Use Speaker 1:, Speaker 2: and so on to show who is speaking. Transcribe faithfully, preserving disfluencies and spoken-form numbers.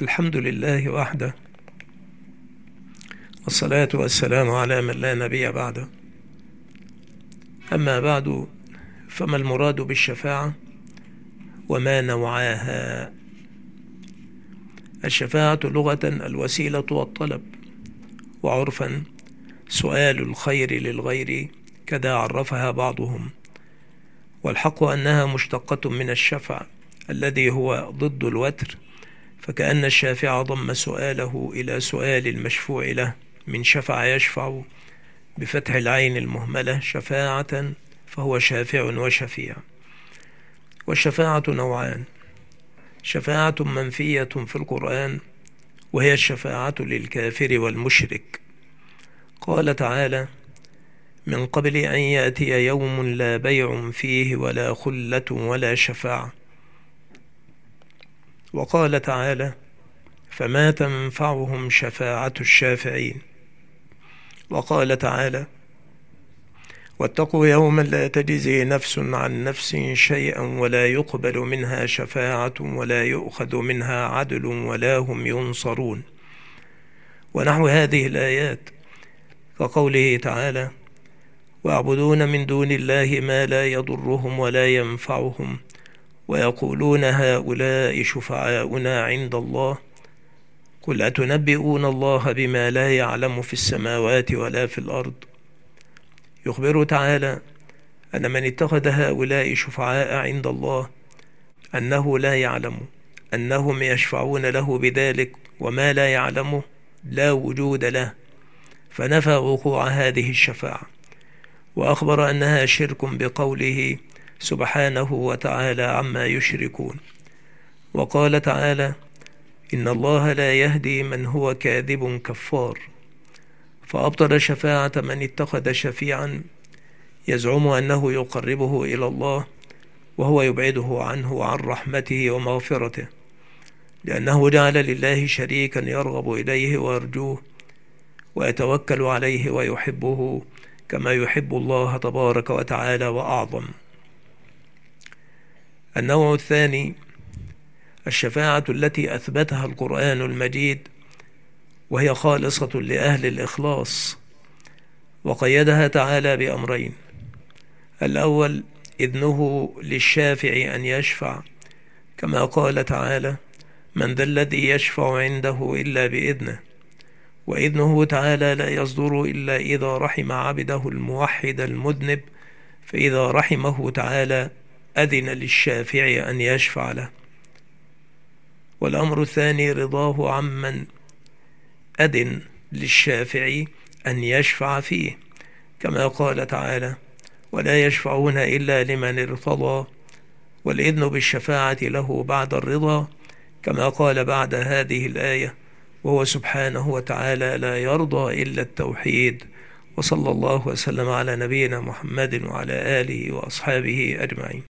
Speaker 1: الحمد لله وحده، والصلاة والسلام على من لا نبي بعده. أما بعد، فما المراد بالشفاعة وما نوعاها؟ الشفاعة لغة الوسيلة والطلب، وعرفا سؤال الخير للغير، كذا عرفها بعضهم. والحق أنها مشتقة من الشفع الذي هو ضد الوتر، فكأن الشافع ضم سؤاله إلى سؤال المشفوع له، من شفع يشفع بفتح العين المهملة شفاعة، فهو شافع وشفيع. والشفاعة نوعان: شفاعة منفية في القرآن، وهي الشفاعة للكافر والمشرك. قال تعالى: من قبل أن يأتي يوم لا بيع فيه ولا خلة ولا شفاعة. وقال تعالى: فما تنفعهم شفاعة الشافعين. وقال تعالى: واتقوا يوما لا تجزي نفس عن نفس شيئا ولا يقبل منها شفاعة ولا يؤخذ منها عدل ولا هم ينصرون. ونحو هذه الآيات، كقوله تعالى: ويعبدون من دون الله ما لا يضرهم ولا ينفعهم ويقولون هؤلاء شفعاؤنا عند الله، قل أتنبئون الله بما لا يعلم في السماوات ولا في الأرض. يخبر تعالى أن من اتخذ هؤلاء شفعاء عند الله أنه لا يعلم أنهم يشفعون له بذلك، وما لا يعلمه لا وجود له، فنفى وقوع هذه الشفاعة، وأخبر أنها شرك بقوله سبحانه وتعالى عما يشركون. وقال تعالى: إن الله لا يهدي من هو كاذب كفار. فأبطل شفاعة من اتخذ شفيعا يزعم أنه يقربه إلى الله، وهو يبعده عنه وعن رحمته ومغفرته، لأنه جعل لله شريكا يرغب إليه ويرجوه ويتوكل عليه ويحبه كما يحب الله تبارك وتعالى وأعظم. النوع الثاني: الشفاعة التي أثبتها القرآن المجيد، وهي خالصة لأهل الإخلاص، وقيدها تعالى بأمرين: الأول إذنه للشافع أن يشفع، كما قال تعالى: من ذا الذي يشفع عنده إلا بإذنه. وإذنه تعالى لا يصدر إلا إذا رحم عبده الموحد المذنب، فإذا رحمه تعالى أذن للشافع أن يشفع له. والأمر الثاني رضاه عمن أذن للشافع أن يشفع فيه، كما قال تعالى: ولا يشفعون إلا لمن ارتضى. والإذن بالشفاعة له بعد الرضا، كما قال بعد هذه الآية: وهو سبحانه وتعالى لا يرضى إلا التوحيد. وصلى الله وسلم على نبينا محمد وعلى آله وأصحابه أجمعين.